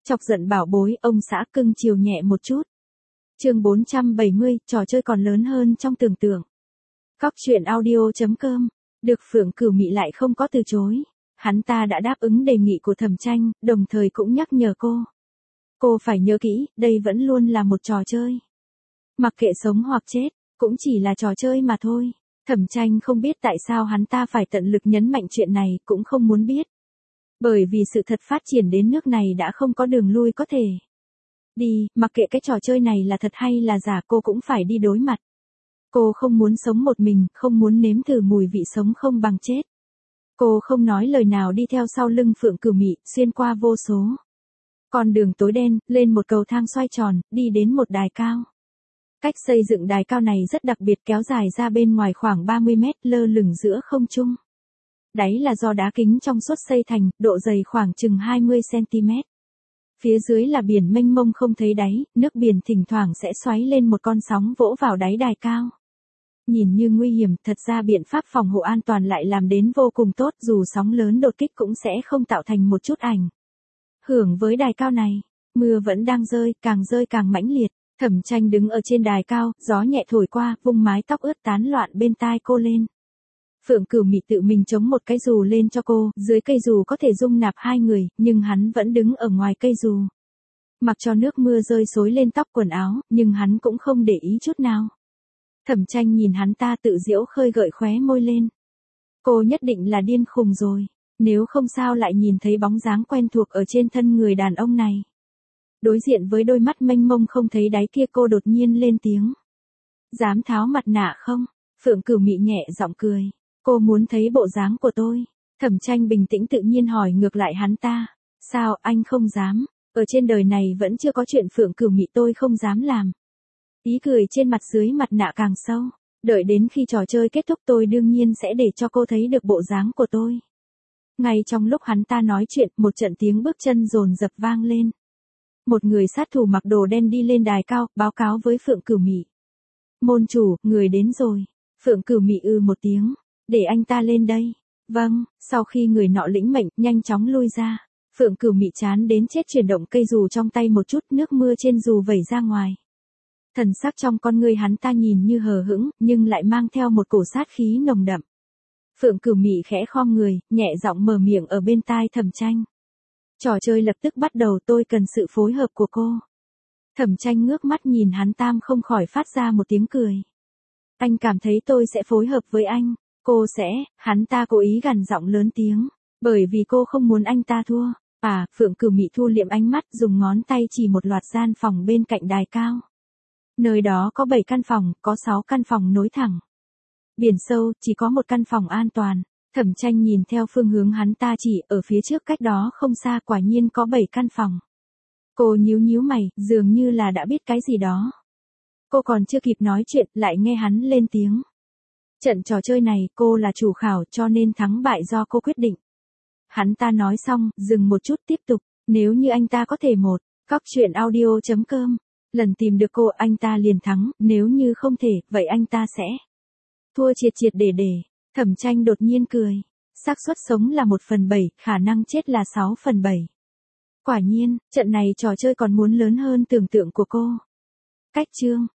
Chọc giận bảo bối, ông xã cưng chiều nhẹ một chút. Chương 470, trò chơi còn lớn hơn trong tưởng tượng. Cóc truyện audio.com. Được Phượng Cửu Mị lại không có từ chối. Hắn ta đã đáp ứng đề nghị của Thẩm Tranh, đồng thời cũng nhắc nhở cô. Cô phải nhớ kỹ, đây vẫn luôn là một trò chơi. Mặc kệ sống hoặc chết, cũng chỉ là trò chơi mà thôi. Thẩm Tranh không biết tại sao hắn ta phải tận lực nhấn mạnh chuyện này, cũng không muốn biết. Bởi vì sự thật phát triển đến nước này đã không có đường lui có thể. Đi, mặc kệ cái trò chơi này là thật hay là giả, cô cũng phải đi đối mặt. Cô không muốn sống một mình, không muốn nếm thử mùi vị sống không bằng chết. Cô không nói lời nào đi theo sau lưng Phượng Cửu Mị, xuyên qua vô số con đường tối đen, lên một cầu thang xoay tròn, đi đến một đài cao. Cách xây dựng đài cao này rất đặc biệt, kéo dài ra bên ngoài khoảng 30 mét, lơ lửng giữa không trung. Đáy là do đá kính trong suốt xây thành, độ dày khoảng chừng 20 cm. Phía dưới là biển mênh mông không thấy đáy, nước biển thỉnh thoảng sẽ xoáy lên một con sóng vỗ vào đáy đài cao. Nhìn như nguy hiểm, thật ra biện pháp phòng hộ an toàn lại làm đến vô cùng tốt, dù sóng lớn đột kích cũng sẽ không tạo thành một chút ảnh hưởng với đài cao này. Mưa vẫn đang rơi càng mãnh liệt. Thẩm Tranh đứng ở trên đài cao, gió nhẹ thổi qua, vung mái tóc ướt tán loạn bên tai cô lên. Phượng Cửu Mị tự mình chống một cái dù lên cho cô, dưới cây dù có thể dung nạp hai người, nhưng hắn vẫn đứng ở ngoài cây dù. Mặc cho nước mưa rơi xối lên tóc quần áo, nhưng hắn cũng không để ý chút nào. Thẩm Tranh nhìn hắn ta tự giễu khơi gợi khóe môi lên. Cô nhất định là điên khùng rồi, nếu không sao lại nhìn thấy bóng dáng quen thuộc ở trên thân người đàn ông này. Đối diện với đôi mắt mênh mông không thấy đáy kia, cô đột nhiên lên tiếng. Dám tháo mặt nạ không? Phượng Cửu Mị nhẹ giọng cười. Cô muốn thấy bộ dáng của tôi. Thẩm Tranh bình tĩnh tự nhiên hỏi ngược lại hắn ta. Sao anh không dám? Ở trên đời này vẫn chưa có chuyện Phượng Cửu Mị tôi không dám làm. Ý cười trên mặt dưới mặt nạ càng sâu. Đợi đến khi trò chơi kết thúc tôi đương nhiên sẽ để cho cô thấy được bộ dáng của tôi. Ngay trong lúc hắn ta nói chuyện, một trận tiếng bước chân dồn dập vang lên. Một người sát thủ mặc đồ đen đi lên đài cao, báo cáo với Phượng Cửu Mị. Môn chủ, người đến rồi. Phượng Cửu Mị một tiếng. Để anh ta lên đây. Vâng, sau khi người nọ lĩnh mệnh, nhanh chóng lui ra. Phượng Cửu Mị chán đến chết chuyển động cây dù trong tay một chút, nước mưa trên dù vẩy ra ngoài. Thần sắc trong con ngươi hắn ta nhìn như hờ hững, nhưng lại mang theo một cổ sát khí nồng đậm. Phượng Cửu Mị khẽ khom người, nhẹ giọng mở miệng ở bên tai Thẩm Tranh. Trò chơi lập tức bắt đầu, tôi cần sự phối hợp của cô. Thẩm Tranh ngước mắt nhìn hắn tam không khỏi phát ra một tiếng cười. Anh cảm thấy tôi sẽ phối hợp với anh. Cô sẽ, hắn ta cố ý gằn giọng lớn tiếng. Bởi vì cô không muốn anh ta thua. Phượng Cửu Mị thu liệm ánh mắt, dùng ngón tay chỉ một loạt gian phòng bên cạnh đài cao. Nơi đó có 7 căn phòng, có 6 căn phòng nối thẳng. Biển sâu, chỉ có một căn phòng an toàn. Thẩm Tranh nhìn theo phương hướng hắn ta chỉ, ở phía trước cách đó không xa quả nhiên có 7 căn phòng. Cô nhíu mày, dường như là đã biết cái gì đó. Cô còn chưa kịp nói chuyện, lại nghe hắn lên tiếng. Trận trò chơi này, cô là chủ khảo cho nên thắng bại do cô quyết định. Hắn ta nói xong, dừng một chút tiếp tục. Nếu như anh ta có thể cóc truyện audio.com. Lần tìm được cô anh ta liền thắng, nếu như không thể, vậy anh ta sẽ thua triệt để. Thẩm Tranh đột nhiên cười. Xác suất sống là 1/7, khả năng chết là 6/7. Quả nhiên, trận này trò chơi còn muốn lớn hơn tưởng tượng của cô. Cách chương